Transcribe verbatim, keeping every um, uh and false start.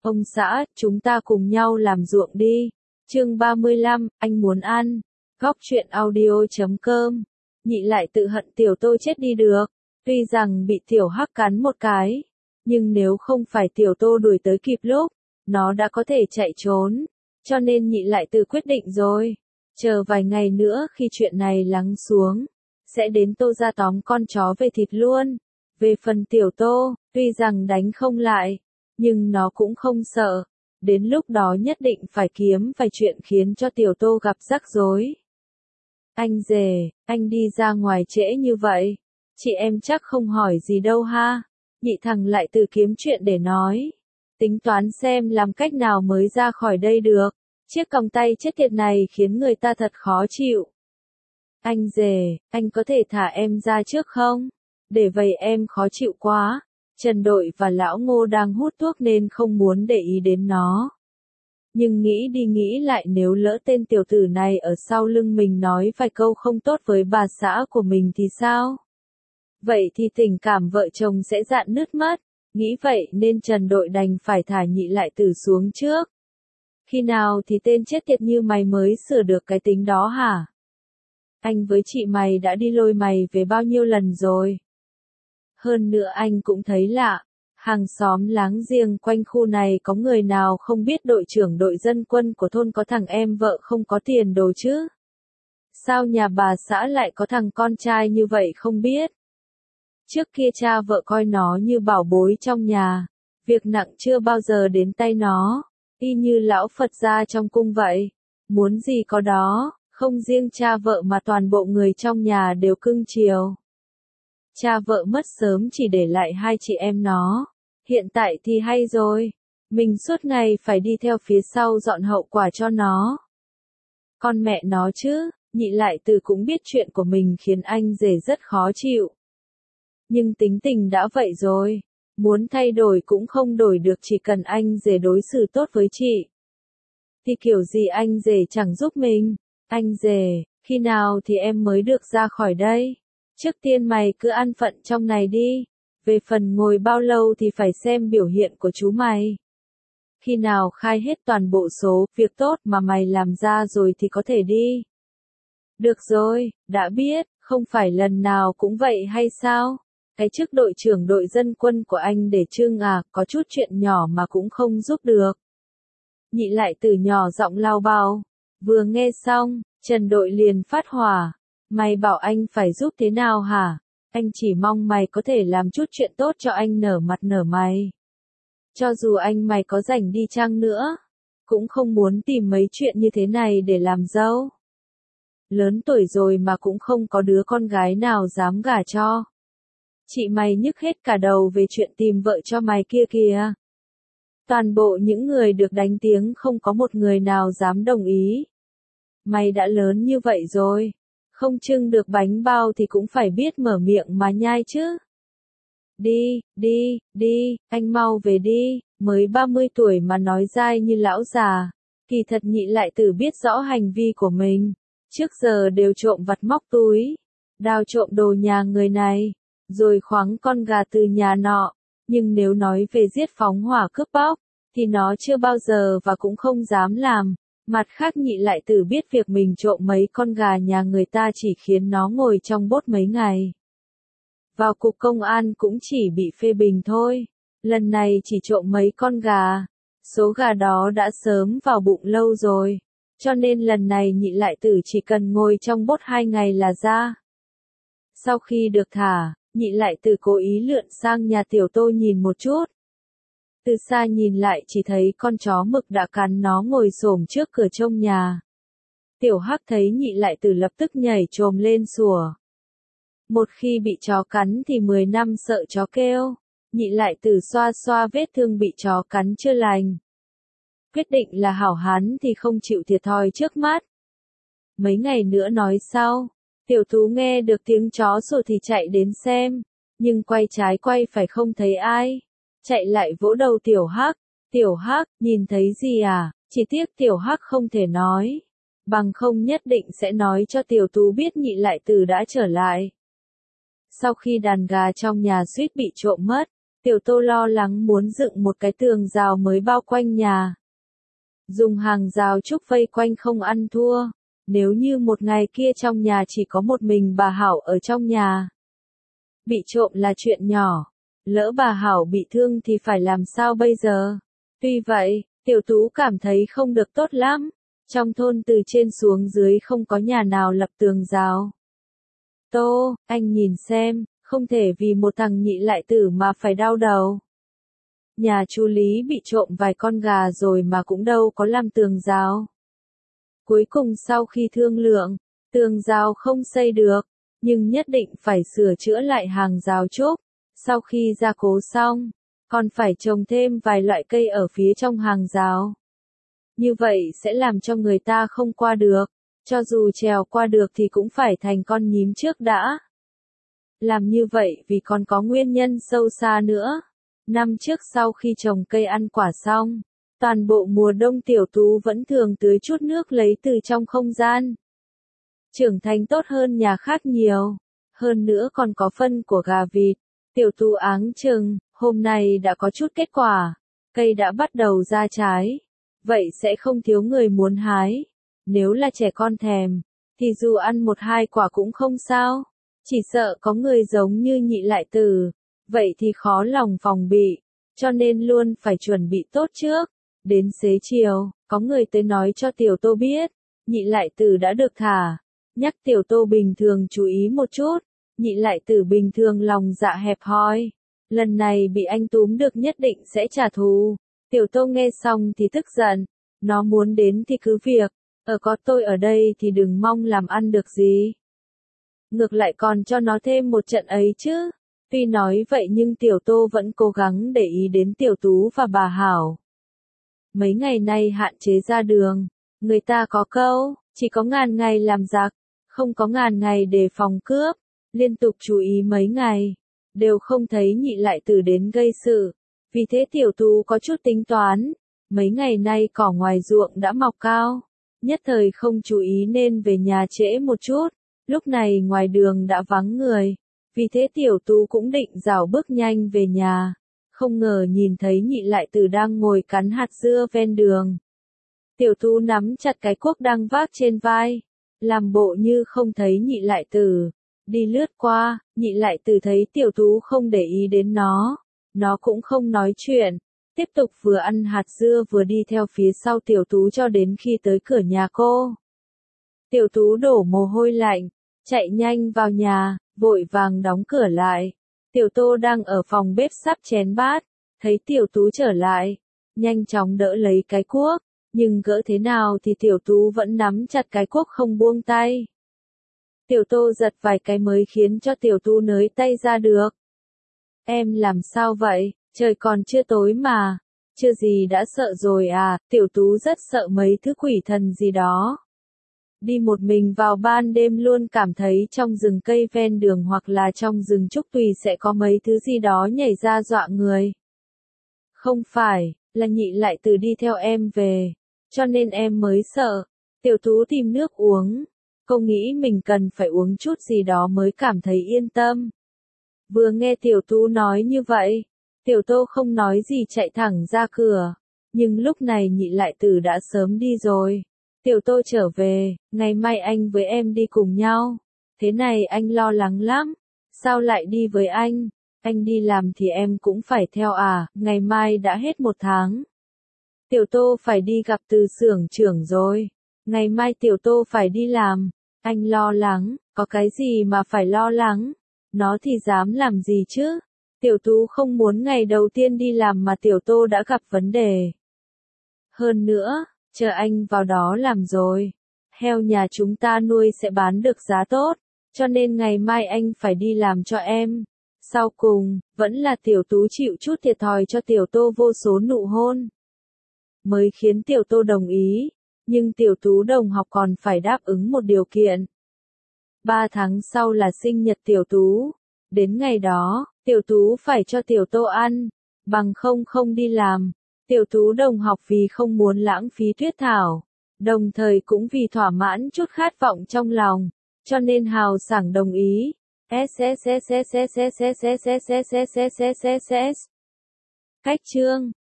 Ông xã, chúng ta cùng nhau làm ruộng đi. Chương ba mươi lăm, anh muốn ăn. Góc truyện audio chấm com. Nhị lại tự hận tiểu Tô chết đi được. Tuy rằng bị tiểu Hắc cắn một cái, nhưng nếu không phải tiểu Tô đuổi tới kịp lúc, nó đã có thể chạy trốn. Cho nên nhị lại tự quyết định rồi. Chờ vài ngày nữa khi chuyện này lắng xuống, sẽ đến Tô ra tóm con chó về thịt luôn. Về phần tiểu Tô, tuy rằng đánh không lại, nhưng nó cũng không sợ. Đến lúc đó nhất định phải kiếm vài chuyện khiến cho tiểu Tô gặp rắc rối. Anh rể, anh đi ra ngoài trễ như vậy. Chị em chắc không hỏi gì đâu ha. Nhị thằng lại tự kiếm chuyện để nói. Tính toán xem làm cách nào mới ra khỏi đây được. Chiếc còng tay chết tiệt này khiến người ta thật khó chịu. Anh rể, anh có thể thả em ra trước không? Để vậy em khó chịu quá. Trần Đội và Lão Ngô đang hút thuốc nên không muốn để ý đến nó. Nhưng nghĩ đi nghĩ lại, nếu lỡ tên tiểu tử này ở sau lưng mình nói vài câu không tốt với bà xã của mình thì sao? Vậy thì tình cảm vợ chồng sẽ rạn nứt mất. Nghĩ vậy nên Trần Đội đành phải thả nhị lại tử xuống trước. Khi nào thì tên chết tiệt như mày mới sửa được cái tính đó hả? Anh với chị mày đã đi lôi mày về bao nhiêu lần rồi? Hơn nữa anh cũng thấy lạ, hàng xóm láng giềng quanh khu này có người nào không biết đội trưởng đội dân quân của thôn có thằng em vợ không có tiền đồ chứ? Sao nhà bà xã lại có thằng con trai như vậy không biết? Trước kia cha vợ coi nó như bảo bối trong nhà, việc nặng chưa bao giờ đến tay nó, y như lão Phật gia trong cung vậy, muốn gì có đó, không riêng cha vợ mà toàn bộ người trong nhà đều cưng chiều. Cha vợ mất sớm chỉ để lại hai chị em nó, hiện tại thì hay rồi, mình suốt ngày phải đi theo phía sau dọn hậu quả cho nó. Con mẹ nó chứ, nhị lại từ cũng biết chuyện của mình khiến anh rể rất khó chịu. Nhưng tính tình đã vậy rồi, muốn thay đổi cũng không đổi được, chỉ cần anh rể đối xử tốt với chị. Thì kiểu gì anh rể chẳng giúp mình. Anh rể, khi nào thì em mới được ra khỏi đây? Trước tiên mày cứ ăn phận trong này đi. Về phần ngồi bao lâu thì phải xem biểu hiện của chú mày. Khi nào khai hết toàn bộ số việc tốt mà mày làm ra rồi thì có thể đi. Được rồi, đã biết, không phải lần nào cũng vậy hay sao? Cái chức đội trưởng đội dân quân của anh để trưng à, có chút chuyện nhỏ mà cũng không giúp được. Nhị lại từ nhỏ giọng lao bao. Vừa nghe xong, Trần Đội liền phát hỏa. Mày bảo anh phải giúp thế nào hả? Anh chỉ mong mày có thể làm chút chuyện tốt cho anh nở mặt nở mày. Cho dù anh mày có rảnh đi chăng nữa, cũng không muốn tìm mấy chuyện như thế này để làm dâu. Lớn tuổi rồi mà cũng không có đứa con gái nào dám gả cho. Chị mày nhức hết cả đầu về chuyện tìm vợ cho mày kia kìa. Toàn bộ những người được đánh tiếng không có một người nào dám đồng ý. Mày đã lớn như vậy rồi, không trưng được bánh bao thì cũng phải biết mở miệng mà nhai chứ. Đi, đi, đi, anh mau về đi, mới ba mươi tuổi mà nói dai như lão già. Kỳ thật nhị lại tử biết rõ hành vi của mình, trước giờ đều trộm vặt móc túi, đào trộm đồ nhà người này, rồi khoáng con gà từ nhà nọ. Nhưng nếu nói về giết phóng hỏa cướp bóc, thì nó chưa bao giờ và cũng không dám làm. Mặt khác nhị lại tử biết việc mình trộm mấy con gà nhà người ta chỉ khiến nó ngồi trong bốt mấy ngày. Vào cục công an cũng chỉ bị phê bình thôi. Lần này chỉ trộm mấy con gà. Số gà đó đã sớm vào bụng lâu rồi. Cho nên lần này nhị lại tử chỉ cần ngồi trong bốt hai ngày là ra. Sau khi được thả, nhị lại tử cố ý lượn sang nhà tiểu Tô nhìn một chút. Từ xa nhìn lại chỉ thấy con chó mực đã cắn nó ngồi xổm trước cửa trông nhà. Tiểu Hắc thấy nhị lại tử lập tức nhảy chồm lên sủa. Một khi bị chó cắn thì mười năm sợ chó kêu. Nhị lại tử xoa xoa vết thương bị chó cắn chưa lành. Quyết định là hảo hán thì không chịu thiệt thòi trước mắt. Mấy ngày nữa nói sau, tiểu Tú nghe được tiếng chó sủa thì chạy đến xem, nhưng quay trái quay phải không thấy ai. Chạy lại vỗ đầu tiểu Hắc. Tiểu Hắc, nhìn thấy gì à? Chỉ tiếc tiểu Hắc không thể nói. Bằng không nhất định sẽ nói cho tiểu Tú biết nhị lại tử đã trở lại. Sau khi đàn gà trong nhà suýt bị trộm mất, Tiểu Tô lo lắng muốn dựng một cái tường rào mới bao quanh nhà. Dùng hàng rào trúc vây quanh không ăn thua. Nếu như một ngày kia trong nhà chỉ có một mình bà Hảo ở trong nhà. Bị trộm là chuyện nhỏ. Lỡ bà Hảo bị thương thì phải làm sao bây giờ? Tuy vậy, Tiểu Tú cảm thấy không được tốt lắm. Trong thôn từ trên xuống dưới không có nhà nào lập tường rào. Tô, anh nhìn xem, không thể vì một thằng nhị lại tử mà phải đau đầu. Nhà chú Lý bị trộm vài con gà rồi mà cũng đâu có làm tường rào. Cuối cùng sau khi thương lượng, tường rào không xây được, nhưng nhất định phải sửa chữa lại hàng rào trúc. Sau khi gia cố xong, còn phải trồng thêm vài loại cây ở phía trong hàng rào. Như vậy sẽ làm cho người ta không qua được, cho dù trèo qua được thì cũng phải thành con nhím trước đã. Làm như vậy vì còn có nguyên nhân sâu xa nữa. Năm trước sau khi trồng cây ăn quả xong, toàn bộ mùa đông Tiểu Tú vẫn thường tưới chút nước lấy từ trong không gian. Trưởng thành tốt hơn nhà khác nhiều, hơn nữa còn có phân của gà vịt. Tiểu Tú áng chừng, hôm nay đã có chút kết quả, cây đã bắt đầu ra trái, vậy sẽ không thiếu người muốn hái. Nếu là trẻ con thèm, thì dù ăn một hai quả cũng không sao, chỉ sợ có người giống như nhị lại tử, vậy thì khó lòng phòng bị, cho nên luôn phải chuẩn bị tốt trước. Đến xế chiều, có người tới nói cho Tiểu Tô biết, nhị lại tử đã được thả, nhắc Tiểu Tô bình thường chú ý một chút. Nhị lại tử bình thường lòng dạ hẹp hòi, lần này bị anh túm được nhất định sẽ trả thù. Tiểu Tô nghe xong thì tức giận, nó muốn đến thì cứ việc, ở có tôi ở đây thì đừng mong làm ăn được gì. Ngược lại còn cho nó thêm một trận ấy chứ. Tuy nói vậy nhưng Tiểu Tô vẫn cố gắng để ý đến Tiểu Tú và bà Hảo. Mấy ngày nay hạn chế ra đường, người ta có câu, chỉ có ngàn ngày làm giặc, không có ngàn ngày để phòng cướp. Liên tục chú ý mấy ngày, đều không thấy nhị lại tử đến gây sự. Vì thế Tiểu Tú có chút tính toán, mấy ngày nay cỏ ngoài ruộng đã mọc cao, nhất thời không chú ý nên về nhà trễ một chút. Lúc này ngoài đường đã vắng người, vì thế Tiểu Tú cũng định rảo bước nhanh về nhà, không ngờ nhìn thấy nhị lại tử đang ngồi cắn hạt dưa ven đường. Tiểu Tú nắm chặt cái cuốc đang vác trên vai, làm bộ như không thấy nhị lại tử. Đi lướt qua, nhị lại tử thấy Tiểu Tú không để ý đến nó, nó cũng không nói chuyện, tiếp tục vừa ăn hạt dưa vừa đi theo phía sau Tiểu Tú cho đến khi tới cửa nhà cô. Tiểu Tú đổ mồ hôi lạnh, chạy nhanh vào nhà, vội vàng đóng cửa lại. Tiểu Tô đang ở phòng bếp sắp chén bát, thấy Tiểu Tú trở lại, nhanh chóng đỡ lấy cái cuốc, nhưng gỡ thế nào thì Tiểu Tú vẫn nắm chặt cái cuốc không buông tay. Tiểu Tô giật vài cái mới khiến cho Tiểu Tú nới tay ra được. Em làm sao vậy, trời còn chưa tối mà, chưa gì đã sợ rồi à, Tiểu Tú rất sợ mấy thứ quỷ thần gì đó. Đi một mình vào ban đêm luôn cảm thấy trong rừng cây ven đường hoặc là trong rừng trúc tùy sẽ có mấy thứ gì đó nhảy ra dọa người. Không phải, là nhị lại tử đi theo em về, cho nên em mới sợ. Tiểu Tú tìm nước uống. Cô nghĩ mình cần phải uống chút gì đó mới cảm thấy yên tâm. Vừa nghe Tiểu Tú nói như vậy, Tiểu Tô không nói gì chạy thẳng ra cửa. Nhưng lúc này nhị lại tử đã sớm đi rồi. Tiểu Tô trở về, ngày mai anh với em đi cùng nhau. Thế này anh lo lắng lắm. Sao lại đi với anh? Anh đi làm thì em cũng phải theo à, ngày mai đã hết một tháng. Tiểu Tô phải đi gặp từ xưởng trưởng rồi. Ngày mai Tiểu Tô phải đi làm. Anh lo lắng, có cái gì mà phải lo lắng? Nó thì dám làm gì chứ? Tiểu Tú không muốn ngày đầu tiên đi làm mà Tiểu Tô đã gặp vấn đề. Hơn nữa, chờ anh vào đó làm rồi. Heo nhà chúng ta nuôi sẽ bán được giá tốt, cho nên ngày mai anh phải đi làm cho em. Sau cùng, vẫn là Tiểu Tú chịu chút thiệt thòi cho Tiểu Tô vô số nụ hôn. Mới khiến Tiểu Tô đồng ý. Nhưng Tiểu Tú đồng học còn phải đáp ứng một điều kiện. Ba tháng sau là sinh nhật Tiểu Tú. Đến ngày đó, Tiểu Tú phải cho Tiểu Tô ăn, bằng không không đi làm. Tiểu Tú đồng học vì không muốn lãng phí tuyết thảo, đồng thời cũng vì thỏa mãn chút khát vọng trong lòng, cho nên hào sảng đồng ý. S S S S S S S S S S S S S S Cách chương